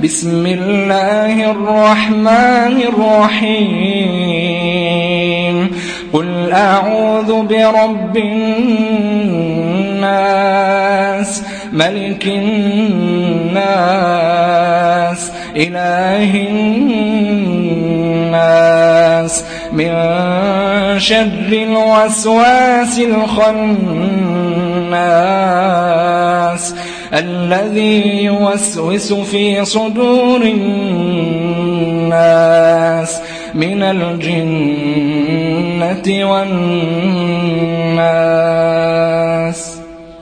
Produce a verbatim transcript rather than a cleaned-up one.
بسم الله الرحمن الرحيم قل أعوذ برب الناس ملك الناس إله الناس من شر الوسواس الخناس الذي يوسوس في صدور الناس من الجنة والناس.